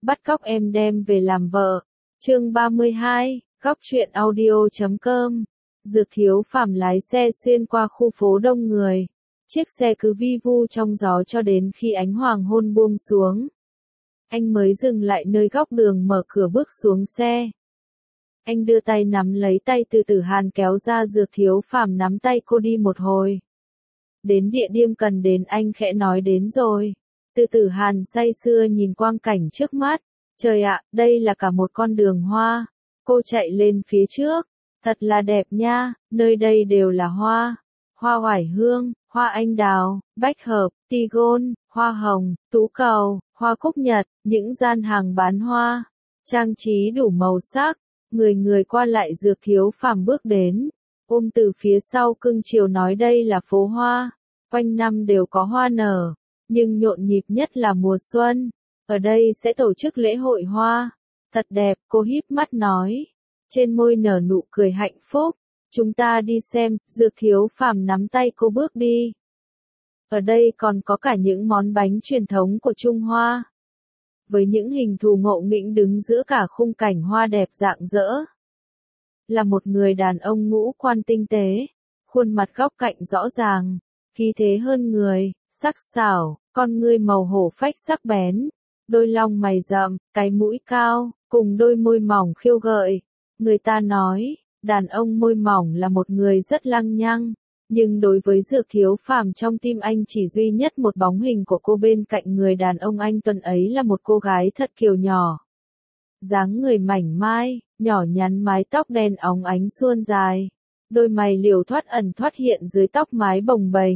bắt cóc em đem về làm vợ. Chương 32, góc truyện audio.com. Dược Thiếu Phàm lái xe xuyên qua khu phố đông người. Chiếc xe cứ vi vu trong gió cho đến khi ánh hoàng hôn buông xuống. Anh mới dừng lại nơi góc đường, mở cửa bước xuống xe. Anh đưa tay nắm lấy tay Từ Tử Hàn kéo ra. Dược Thiếu Phàm nắm tay cô đi một hồi. Đến địa điểm cần đến anh khẽ nói đến rồi. Từ Tử Hàn say sưa nhìn quang cảnh trước mắt. Trời ạ, đây là cả một con đường hoa. Cô chạy lên phía trước. Thật là đẹp nha, nơi đây đều là hoa. Hoa oải hương, hoa anh đào, bách hợp, tigon, hoa hồng, tú cầu, hoa cúc nhật, những gian hàng bán hoa. Trang trí đủ màu sắc, người người qua lại. Dược Thiếu Phàm bước đến. Ôm từ phía sau cưng chiều nói đây là phố hoa. Quanh năm đều có hoa nở. Nhưng nhộn nhịp nhất là mùa xuân. Ở đây sẽ tổ chức lễ hội hoa. Thật đẹp, cô híp mắt nói. Trên môi nở nụ cười hạnh phúc. Chúng ta đi xem. Dược Thiếu Phàm nắm tay cô bước đi. Ở đây còn có cả những món bánh truyền thống của Trung Hoa. Với những hình thù ngộ nghĩnh đứng giữa cả khung cảnh hoa đẹp rạng rỡ. Là một người đàn ông ngũ quan tinh tế. Khuôn mặt góc cạnh rõ ràng. Khí thế hơn người, sắc sảo, con ngươi màu hổ phách sắc bén. Đôi lông mày rậm, cái mũi cao, cùng đôi môi mỏng khiêu gợi. Người ta nói, đàn ông môi mỏng là một người rất lăng nhăng. Nhưng đối với Dược Thiếu Phàm, trong tim anh chỉ duy nhất một bóng hình của cô bên cạnh người đàn ông anh tuần ấy là một cô gái thật kiều nhỏ. Dáng người mảnh mai, nhỏ nhắn, mái tóc đen óng ánh suôn dài. Đôi mày liều thoát ẩn thoát hiện dưới tóc mái bồng bềnh.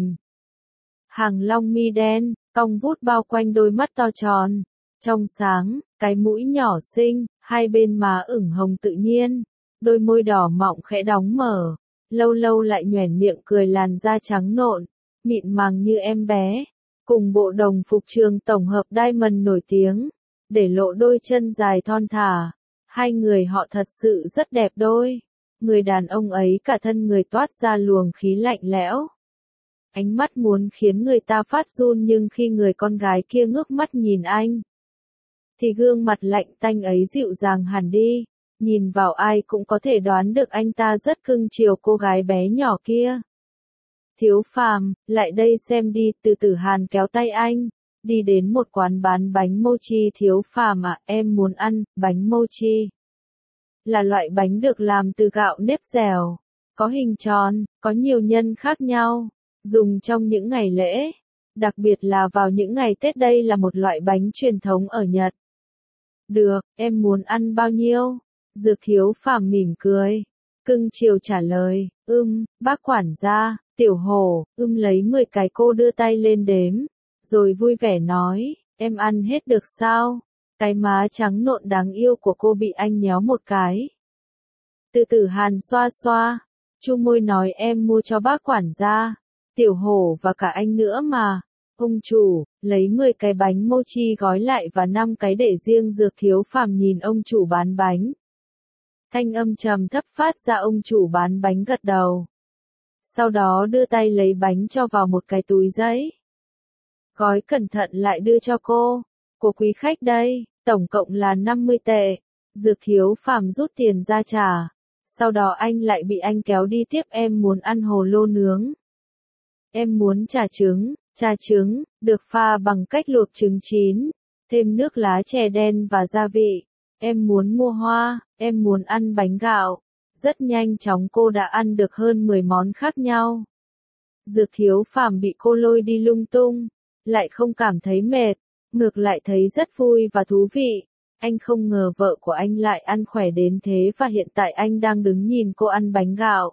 Hàng lông mi đen, cong vút bao quanh đôi mắt to tròn. Trong sáng, cái mũi nhỏ xinh, hai bên má ửng hồng tự nhiên. Đôi môi đỏ mọng khẽ đóng mở. Lâu lâu lại nhoẻn miệng cười, làn da trắng nộn, mịn màng như em bé. Cùng bộ đồng phục trường tổng hợp Diamond nổi tiếng. Để lộ đôi chân dài thon thả. Hai người họ thật sự rất đẹp đôi. Người đàn ông ấy cả thân người toát ra luồng khí lạnh lẽo. Ánh mắt muốn khiến người ta phát run, nhưng khi người con gái kia ngước mắt nhìn anh, thì gương mặt lạnh tanh ấy dịu dàng hẳn đi. Nhìn vào ai cũng có thể đoán được anh ta rất cưng chiều cô gái bé nhỏ kia. Thiếu Phàm, lại đây xem đi. Từ Tử Hàn kéo tay anh, đi đến một quán bán bánh mochi. Thiếu Phàm à, em muốn ăn bánh mochi. Là loại bánh được làm từ gạo nếp dẻo, có hình tròn, có nhiều nhân khác nhau, dùng trong những ngày lễ, đặc biệt là vào những ngày Tết. Đây là một loại bánh truyền thống ở Nhật. Được, em muốn ăn bao nhiêu? Dược Thiếu Phàm mỉm cười, cưng chiều trả lời, bác quản gia. Tiểu Hổ, lấy 10 cái. Cô đưa tay lên đếm, rồi vui vẻ nói, em ăn hết được sao? Cái má trắng nộn đáng yêu của cô bị anh nhéo một cái. Từ Tử Hàn xoa xoa, chu môi nói em mua cho bác quản gia, Tiểu Hổ và cả anh nữa mà. Ông chủ, lấy 10 cái bánh mochi gói lại và 5 cái để riêng. Dược Thiếu Phàm nhìn ông chủ bán bánh. Thanh âm trầm thấp phát ra. Ông chủ bán bánh gật đầu. Sau đó đưa tay lấy bánh cho vào một cái túi giấy. Gói cẩn thận lại đưa cho cô. Của quý khách đây, tổng cộng là 50 tệ. Dược Thiếu Phàm rút tiền ra trả. Sau đó anh lại bị anh kéo đi tiếp. Em muốn ăn hồ lô nướng. Em muốn trà trứng, được pha bằng cách luộc trứng chín, thêm nước lá chè đen và gia vị. Em muốn mua hoa, em muốn ăn bánh gạo. Rất nhanh chóng cô đã ăn được hơn 10 món khác nhau. Dược Thiếu Phàm bị cô lôi đi lung tung, lại không cảm thấy mệt, ngược lại thấy rất vui và thú vị. Anh không ngờ vợ của anh lại ăn khỏe đến thế, và hiện tại anh đang đứng nhìn cô ăn bánh gạo.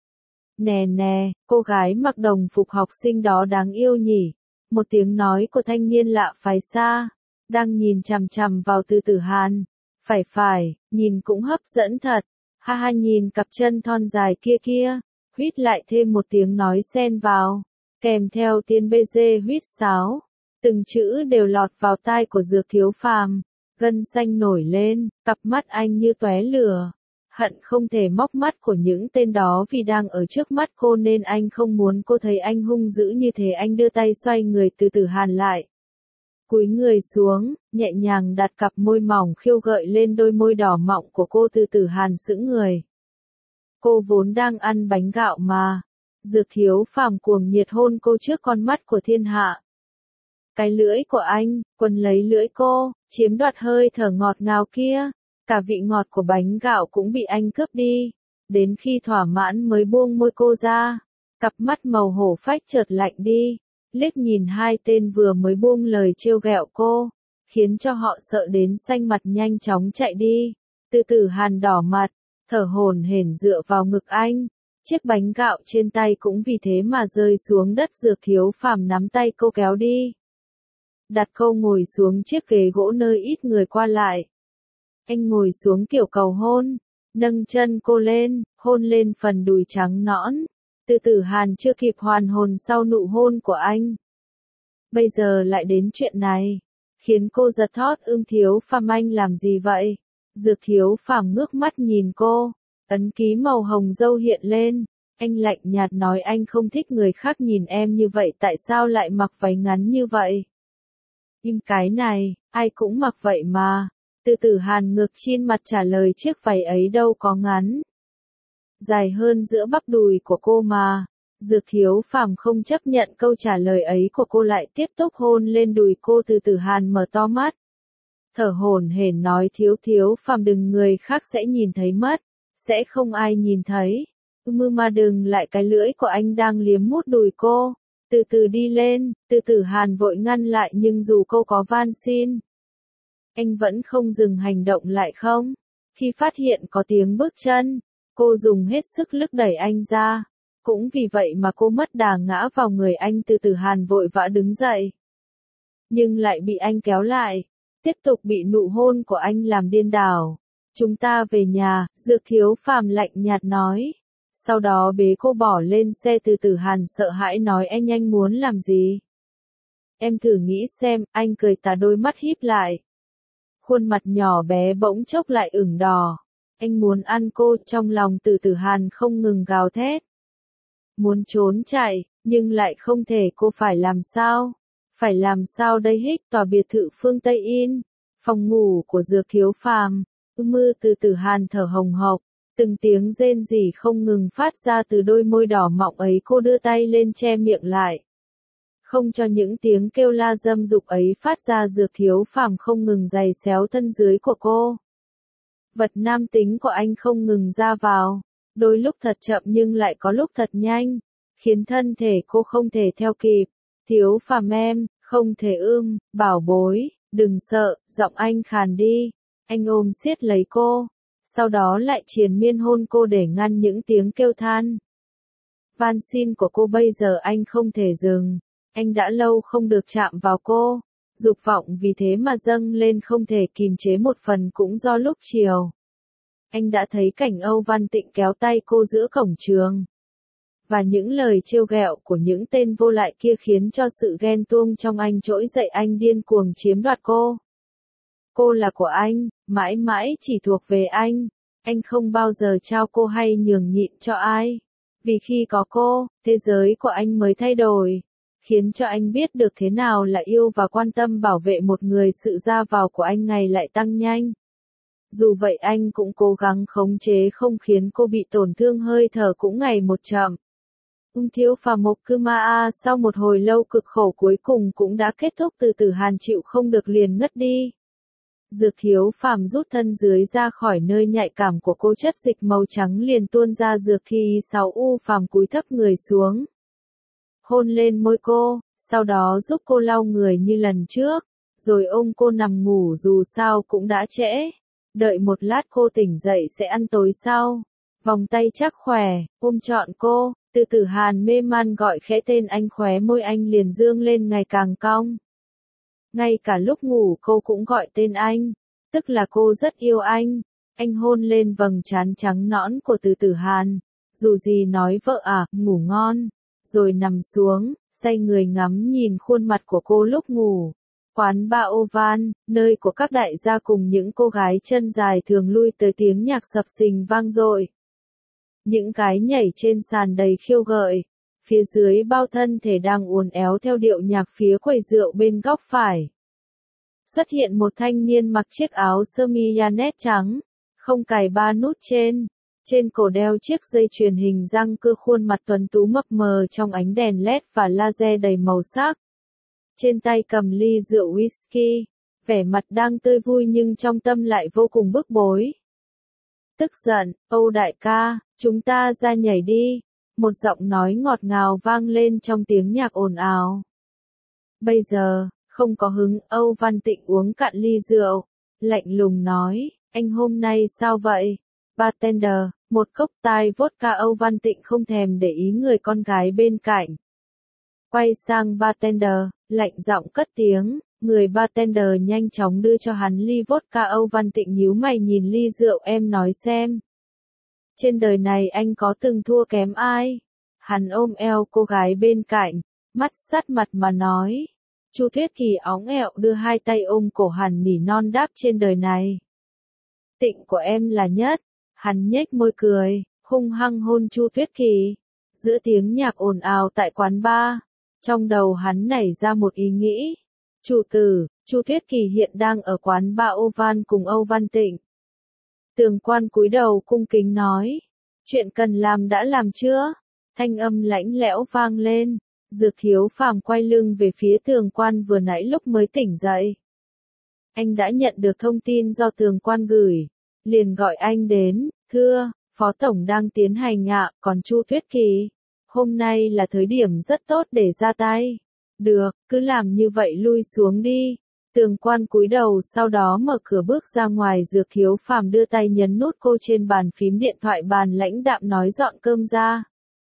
Nè nè, cô gái mặc đồng phục học sinh đó đáng yêu nhỉ? Một tiếng nói của thanh niên lạ phái xa, đang nhìn chằm chằm vào Từ Tử Hàn. Phải, nhìn cũng hấp dẫn thật. Ha ha, nhìn cặp chân thon dài kia kia. Huýt lại thêm một tiếng nói xen vào, kèm theo tiếng bê dê huýt sáo. Từng chữ đều lọt vào tai của Dược Thiếu Phàm. Gân xanh nổi lên, cặp mắt anh như tóe lửa. Hận không thể móc mắt của những tên đó, vì đang ở trước mắt cô nên anh không muốn cô thấy anh hung dữ như thế. Anh đưa tay xoay người Từ Tử Hàn lại. Cúi người xuống, nhẹ nhàng đặt cặp môi mỏng khiêu gợi lên đôi môi đỏ mọng của cô. Từ Tử Hàn sững người. Cô vốn đang ăn bánh gạo mà. Dược Thiếu Phàm cuồng nhiệt hôn cô trước con mắt của thiên hạ. Cái lưỡi của anh, quấn lấy lưỡi cô, chiếm đoạt hơi thở ngọt ngào kia. Cả vị ngọt của bánh gạo cũng bị anh cướp đi. Đến khi thỏa mãn mới buông môi cô ra. Cặp mắt màu hổ phách chợt lạnh đi. Liếc nhìn hai tên vừa mới buông lời trêu ghẹo cô, khiến cho họ sợ đến xanh mặt nhanh chóng chạy đi. Từ Tử Hàn đỏ mặt, thở hổn hển dựa vào ngực anh. Chiếc bánh gạo trên tay cũng vì thế mà rơi xuống đất. Dược Thiếu Phàm nắm tay cô kéo đi. Đặt cô ngồi xuống chiếc ghế gỗ nơi ít người qua lại. Anh ngồi xuống kiểu cầu hôn, nâng chân cô lên, hôn lên phần đùi trắng nõn. Từ Tử Hàn chưa kịp hoàn hồn sau nụ hôn của anh. Bây giờ lại đến chuyện này, khiến cô giật thót. Thiếu Phàm anh làm gì vậy? Dược Thiếu Phàm ngước mắt nhìn cô, ấn ký màu hồng dâu hiện lên. Anh lạnh nhạt nói anh không thích người khác nhìn em như vậy. Tại sao lại mặc váy ngắn như vậy? Cái này, ai cũng mặc vậy mà. Từ Tử Hàn ngược trên mặt trả lời chiếc váy ấy đâu có ngắn. Dài hơn giữa bắp đùi của cô mà. Dược Thiếu Phàm không chấp nhận câu trả lời ấy của cô, lại tiếp tục hôn lên đùi cô. Từ Tử Hàn mở to mắt, thở hổn hển nói Thiếu Phàm đừng, người khác sẽ nhìn thấy mất. Sẽ không ai nhìn thấy. Mà đừng lại, cái lưỡi của anh đang liếm mút đùi cô. Từ từ đi lên. Từ Tử Hàn vội ngăn lại, nhưng dù cô có van xin, anh vẫn không dừng hành động lại. Không. Khi phát hiện có tiếng bước chân, cô dùng hết sức lực đẩy anh ra. Cũng vì vậy mà cô mất đà ngã vào người anh. Từ Tử Hàn vội vã đứng dậy, nhưng lại bị anh kéo lại. Tiếp tục bị nụ hôn của anh làm điên đảo. Chúng ta về nhà, Dược Thiếu Phàm lạnh nhạt nói. Sau đó bế cô bỏ lên xe. Từ Tử Hàn sợ hãi nói anh muốn làm gì? Em thử nghĩ xem. Anh cười tà, đôi mắt híp lại. Khuôn mặt nhỏ bé bỗng chốc lại ửng đỏ. Anh muốn ăn cô. Trong lòng Từ Tử Hàn không ngừng gào thét. Muốn trốn chạy, nhưng lại không thể. Cô phải làm sao? Phải làm sao đây? Hích tòa biệt thự phương Tây In. Phòng ngủ của Dược Thiếu Phàm. Từ Tử Hàn thở hồng hộc. Từng tiếng rên rỉ không ngừng phát ra từ đôi môi đỏ mọng ấy. Cô đưa tay lên che miệng lại, không cho những tiếng kêu la dâm dục ấy phát ra. Dược Thiếu Phàm không ngừng giày xéo thân dưới của cô. Vật nam tính của anh không ngừng ra vào, đôi lúc thật chậm nhưng lại có lúc thật nhanh, khiến thân thể cô không thể theo kịp. Thiếu Phàm em, không thể bảo bối, đừng sợ. Giọng anh khàn đi. Anh ôm siết lấy cô, sau đó lại triền miên hôn cô để ngăn những tiếng kêu than van xin của cô. Bây giờ anh không thể dừng. Anh đã lâu không được chạm vào cô. Dục vọng vì thế mà dâng lên không thể kìm chế. Một phần cũng do lúc chiều, anh đã thấy cảnh Âu Văn Tịnh kéo tay cô giữa cổng trường. Và những lời trêu ghẹo của những tên vô lại kia khiến cho sự ghen tuông trong anh trỗi dậy. Anh điên cuồng chiếm đoạt cô. Cô là của anh, mãi mãi chỉ thuộc về anh. Anh không bao giờ trao cô hay nhường nhịn cho ai. Vì khi có cô, thế giới của anh mới thay đổi. Khiến cho anh biết được thế nào là yêu và quan tâm bảo vệ một người. Sự ra vào của anh ngày lại tăng nhanh. Dù vậy anh cũng cố gắng khống chế không khiến cô bị tổn thương. Hơi thở cũng ngày một chậm. Thiếu Phàm Mộc Cư Ma A sau một hồi lâu cực khổ cuối cùng cũng đã kết thúc. Từ Tử Hàn chịu không được liền ngất đi. Dược Thiếu Phàm rút thân dưới ra khỏi nơi nhạy cảm của cô, chất dịch màu trắng liền tuôn ra. Dược Thi 6U Phàm cúi thấp người xuống, hôn lên môi cô, sau đó giúp cô lau người như lần trước, rồi ôm cô nằm ngủ. Dù sao cũng đã trễ, đợi một lát cô tỉnh dậy sẽ ăn tối sau. Vòng tay chắc khỏe, ôm trọn cô. Từ Tử Hàn mê man gọi khẽ tên anh, khóe môi anh liền dương lên ngày càng cong. Ngay cả lúc ngủ cô cũng gọi tên anh, tức là cô rất yêu anh. Anh hôn lên vầng trán trắng nõn của Từ Tử Hàn. Dù gì nói vợ à, ngủ ngon. Rồi nằm xuống, say người ngắm nhìn khuôn mặt của cô lúc ngủ. Quán bar Oval, nơi của các đại gia cùng những cô gái chân dài thường lui tới, tiếng nhạc sập sình vang dội. Những cái nhảy trên sàn đầy khiêu gợi. Phía dưới bao thân thể đang uốn éo theo điệu nhạc phía quầy rượu bên góc phải. Xuất hiện một thanh niên mặc chiếc áo sơ mi Yanet trắng, không cài ba nút trên cổ đeo chiếc dây chuyền hình răng cưa, khuôn mặt tuấn tú mập mờ trong ánh đèn LED và laser đầy màu sắc. Trên tay cầm ly rượu whisky, vẻ mặt đang tươi vui nhưng trong tâm lại vô cùng bức bối. Tức giận, Âu đại ca, chúng ta ra nhảy đi. Một giọng nói ngọt ngào vang lên trong tiếng nhạc ồn ào. Bây giờ, không có hứng, Âu Văn Tịnh uống cạn ly rượu, lạnh lùng nói, anh hôm nay sao vậy? Bartender, một cốc tai vodka. Âu Văn Tịnh không thèm để ý người con gái bên cạnh. Quay sang bartender, lạnh giọng cất tiếng, người bartender nhanh chóng đưa cho hắn ly vodka. Âu Văn Tịnh nhíu mày nhìn ly rượu, em nói xem. Trên đời này anh có từng thua kém ai? Hắn ôm eo cô gái bên cạnh, mắt sát mặt mà nói. Chu Tuyết Kỳ óng ẹo đưa hai tay ôm cổ hắn nỉ non đáp, trên đời này. Tịnh của em là nhất. Hắn nhếch môi cười, hung hăng hôn Chu Tuyết Kỳ. Giữa tiếng nhạc ồn ào tại quán bar, trong đầu hắn nảy ra một ý nghĩ. Chủ tử, Chu Tuyết Kỳ hiện đang ở quán bar Oval cùng Âu Văn Tịnh. Tường Quan cúi đầu cung kính nói, chuyện cần làm đã làm chưa? Thanh âm lãnh lẽo vang lên. Dược Thiếu Phàm quay lưng về phía Tường Quan vừa nãy lúc mới tỉnh dậy. Anh đã nhận được thông tin do Tường Quan gửi, liền gọi anh đến, thưa, Phó Tổng đang tiến hành ạ, còn Chu Tuyết Kỳ, hôm nay là thời điểm rất tốt để ra tay. Được, cứ làm như vậy, lui xuống đi. Tường Quan cúi đầu, sau đó mở cửa bước ra ngoài. Dược Thiếu Phàm đưa tay nhấn nút cô trên bàn phím điện thoại, bàn lãnh đạm nói dọn cơm ra.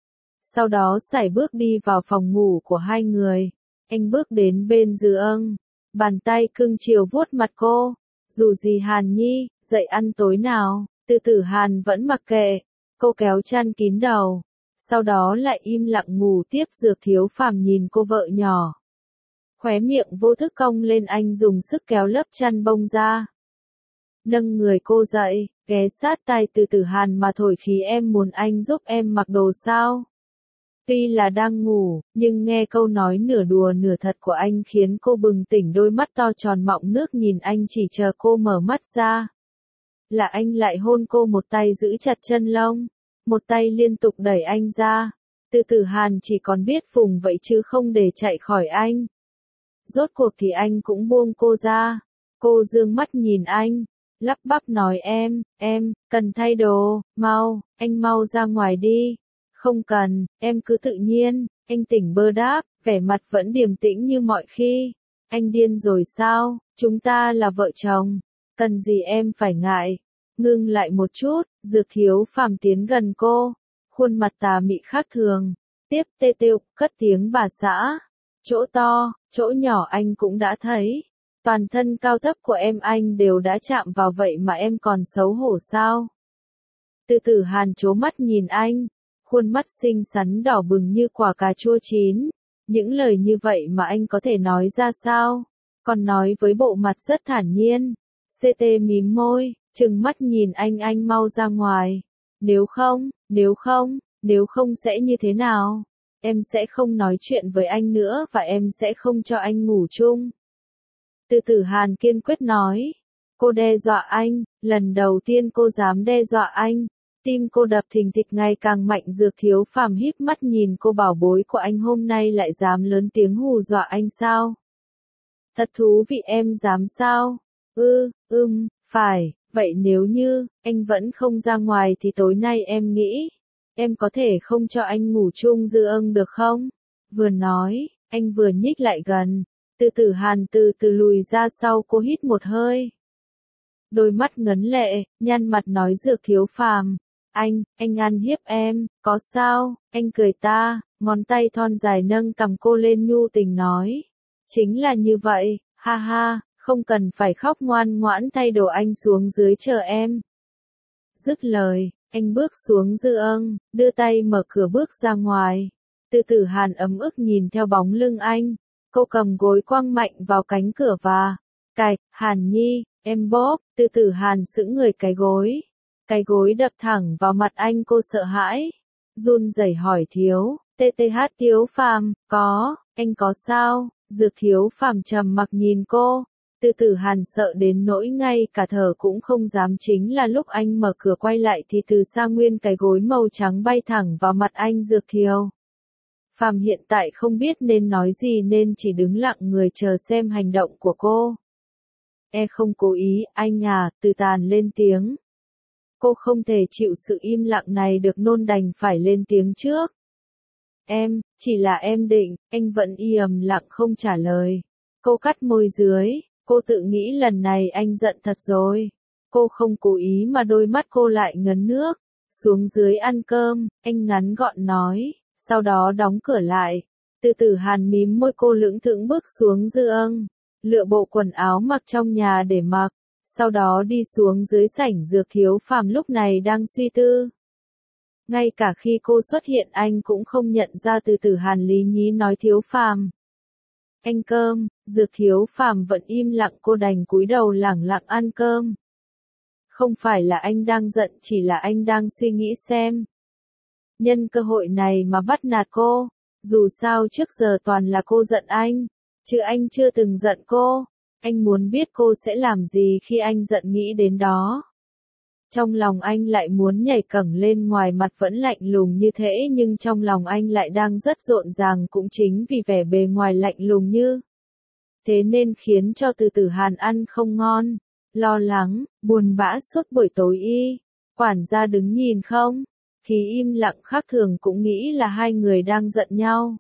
Sau đó sải bước đi vào phòng ngủ của hai người. Anh bước đến bên giường, bàn tay cưng chiều vuốt mặt cô. Dù gì Hàn Nhi, dậy ăn tối nào? Từ Tử Hàn vẫn mặc kệ, cô kéo chăn kín đầu, sau đó lại im lặng ngủ tiếp. Dược Thiếu Phàm nhìn cô vợ nhỏ, khóe miệng vô thức cong lên. Anh dùng sức kéo lớp chăn bông ra, nâng người cô dậy, ghé sát tai Từ Tử Hàn mà thổi khí, em muốn anh giúp em mặc đồ sao? Tuy là đang ngủ, nhưng nghe câu nói nửa đùa nửa thật của anh khiến cô bừng tỉnh, đôi mắt to tròn mọng nước nhìn anh chỉ chờ cô mở mắt ra. Là anh lại hôn cô, một tay giữ chặt chân lông, một tay liên tục đẩy anh ra. Từ Tử Hàn chỉ còn biết vùng vậy chứ không để chạy khỏi anh. Rốt cuộc thì anh cũng buông cô ra. Cô dương mắt nhìn anh, lắp bắp nói, em, cần thay đồ, anh mau ra ngoài đi. Không cần, em cứ tự nhiên. Anh tỉnh bơ đáp, vẻ mặt vẫn điềm tĩnh như mọi khi. Anh điên rồi sao? Chúng ta là vợ chồng, cần gì em phải ngại. Ngưng lại một chút, Dược Thiếu Phàm tiến gần cô, khuôn mặt tà mị khác thường. Tiếp tê têu, cất tiếng bà xã. Chỗ to, chỗ nhỏ anh cũng đã thấy. Toàn thân cao thấp của em anh đều đã chạm vào, vậy mà em còn xấu hổ sao? Từ Tử Hàn trố mắt nhìn anh, khuôn mắt xinh xắn đỏ bừng như quả cà chua chín. Những lời như vậy mà anh có thể nói ra sao? Còn nói với bộ mặt rất thản nhiên. CT mím môi, trừng mắt nhìn anh mau ra ngoài. Nếu không sẽ như thế nào? Em sẽ không nói chuyện với anh nữa và em sẽ không cho anh ngủ chung. Từ Tử Hàn kiên quyết nói. Cô đe dọa anh, lần đầu tiên cô dám đe dọa anh. Tim cô đập thình thịch ngày càng mạnh. Dược Thiếu Phàm híp mắt nhìn cô, bảo bối của anh hôm nay lại dám lớn tiếng hù dọa anh sao? Thật thú vị, em dám sao? Phải, vậy nếu như anh vẫn không ra ngoài thì tối nay em nghĩ em có thể không cho anh ngủ chung giường được không? Vừa nói, anh vừa nhích lại gần. Từ Tử Hàn từ từ lùi ra sau, cô hít một hơi. Đôi mắt ngấn lệ, nhăn mặt nói, Dược Thiếu Phàm, anh ăn hiếp em, có sao? Anh cười ta, ngón tay thon dài nâng cằm cô lên, nhu tình nói. Chính là như vậy, ha ha, không cần phải khóc, ngoan ngoãn thay đồ, anh xuống dưới chờ em. Dứt lời, anh bước xuống giường, đưa tay mở cửa bước ra ngoài. Từ Tử Hàn ấm ức nhìn theo bóng lưng anh, cô cầm gối quăng mạnh vào cánh cửa và cạch. Hàn Nhi, em bóp. Từ Tử Hàn sững người, cái gối đập thẳng vào mặt anh. Cô sợ hãi, run rẩy hỏi, Thiếu Phàm, anh có sao? Dược Thiếu Phàm trầm mặc nhìn cô. Từ Tử Hàn sợ đến nỗi ngay cả thở cũng không dám, chính là lúc anh mở cửa quay lại thì từ xa nguyên cái gối màu trắng bay thẳng vào mặt anh. Dược Thiếu Phàm hiện tại không biết nên nói gì nên chỉ đứng lặng người chờ xem hành động của cô. Không cố ý, anh à, Từ Tàn lên tiếng. Cô không thể chịu sự im lặng này được, nôn đành phải lên tiếng trước. Chỉ là em định, anh vẫn im lặng không trả lời. Cô cắt môi dưới, cô tự nghĩ lần này anh giận thật rồi. Cô không cố ý mà đôi mắt cô lại ngấn nước. Xuống dưới ăn cơm, anh ngắn gọn nói, sau đó đóng cửa lại. Từ Tử Hàn mím môi, cô lững thững bước xuống giường, lựa bộ quần áo mặc trong nhà để mặc, sau đó đi xuống dưới sảnh. Dược Thiếu Phàm lúc này đang suy tư. Ngay cả khi cô xuất hiện anh cũng không nhận ra. Từ Tử Hàn lý nhí nói, Thiếu Phàm, anh cơm. Dược Thiếu Phàm vẫn im lặng, cô đành cúi đầu lẳng lặng ăn cơm. Không phải là anh đang giận, chỉ là anh đang suy nghĩ xem nhân cơ hội này mà bắt nạt cô. Dù sao trước giờ toàn là cô giận anh, chứ anh chưa từng giận cô. Anh muốn biết cô sẽ làm gì khi anh giận, nghĩ đến đó. Trong lòng anh lại muốn nhảy cẫng lên, ngoài mặt vẫn lạnh lùng như thế nhưng trong lòng anh lại đang rất rộn ràng, cũng chính vì vẻ bề ngoài lạnh lùng như thế nên khiến cho Từ Tử Hàn ăn không ngon, lo lắng, buồn bã suốt buổi tối. Quản gia đứng nhìn không khí im lặng khác thường, cũng nghĩ là hai người đang giận nhau.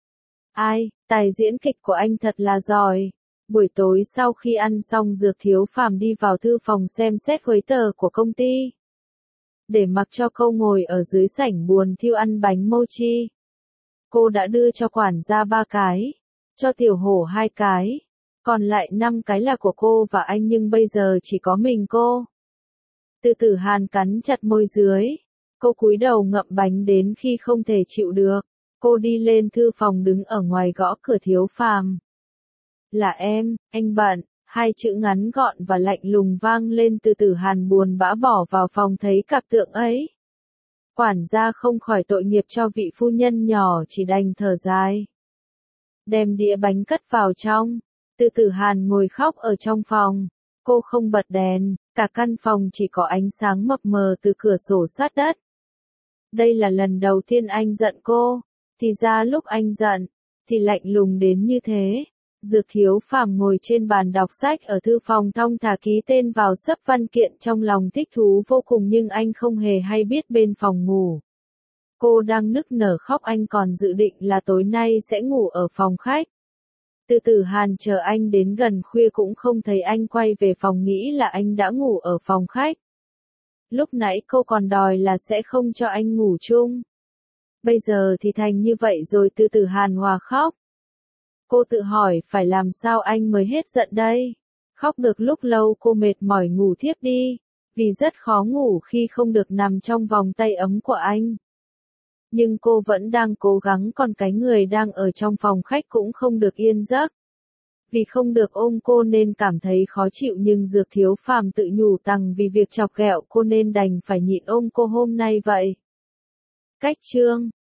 Tài diễn kịch của anh thật là giỏi. Buổi tối sau khi ăn xong, Dược Thiếu Phàm đi vào thư phòng xem xét giấy tờ của công ty. Để mặc cho cô ngồi ở dưới sảnh buồn thiêu ăn bánh mochi. Cô đã đưa cho quản gia 3 cái, cho Tiểu Hổ 2 cái, còn lại 5 cái là của cô và anh, nhưng bây giờ chỉ có mình cô. Từ Tử Hàn cắn chặt môi dưới, cô cúi đầu ngậm bánh đến khi không thể chịu được. Cô đi lên thư phòng, đứng ở ngoài gõ cửa. Thiếu Phàm, là em, anh bận. 2 chữ ngắn gọn và lạnh lùng vang lên. Từ Tử Hàn buồn bã bỏ vào phòng, thấy cặp tượng ấy. Quản gia không khỏi tội nghiệp cho vị phu nhân nhỏ, chỉ đành thở dài. Đem đĩa bánh cất vào trong. Từ Tử Hàn ngồi khóc ở trong phòng. Cô không bật đèn, cả căn phòng chỉ có ánh sáng mập mờ từ cửa sổ sát đất. Đây là lần đầu tiên anh giận cô. Thì ra lúc anh giận, thì lạnh lùng đến như thế. Dược Thiếu Phàm ngồi trên bàn đọc sách ở thư phòng, thong thả ký tên vào sấp văn kiện, trong lòng thích thú vô cùng, nhưng anh không hề hay biết bên phòng ngủ. Cô đang nức nở khóc, anh còn dự định là tối nay sẽ ngủ ở phòng khách. Từ Tử Hàn chờ anh đến gần khuya cũng không thấy anh quay về phòng, nghĩ là anh đã ngủ ở phòng khách. Lúc nãy cô còn đòi là sẽ không cho anh ngủ chung. Bây giờ thì thành như vậy rồi. Từ Tử Hàn hòa khóc. Cô tự hỏi phải làm sao anh mới hết giận đây. Khóc được lúc lâu cô mệt mỏi ngủ thiếp đi, vì rất khó ngủ khi không được nằm trong vòng tay ấm của anh. Nhưng cô vẫn đang cố gắng, còn cái người đang ở trong phòng khách cũng không được yên giấc. Vì không được ôm cô nên cảm thấy khó chịu, nhưng Dược Thiếu Phàm tự nhủ rằng vì việc chọc ghẹo cô nên đành phải nhịn ôm cô hôm nay vậy. Cách chương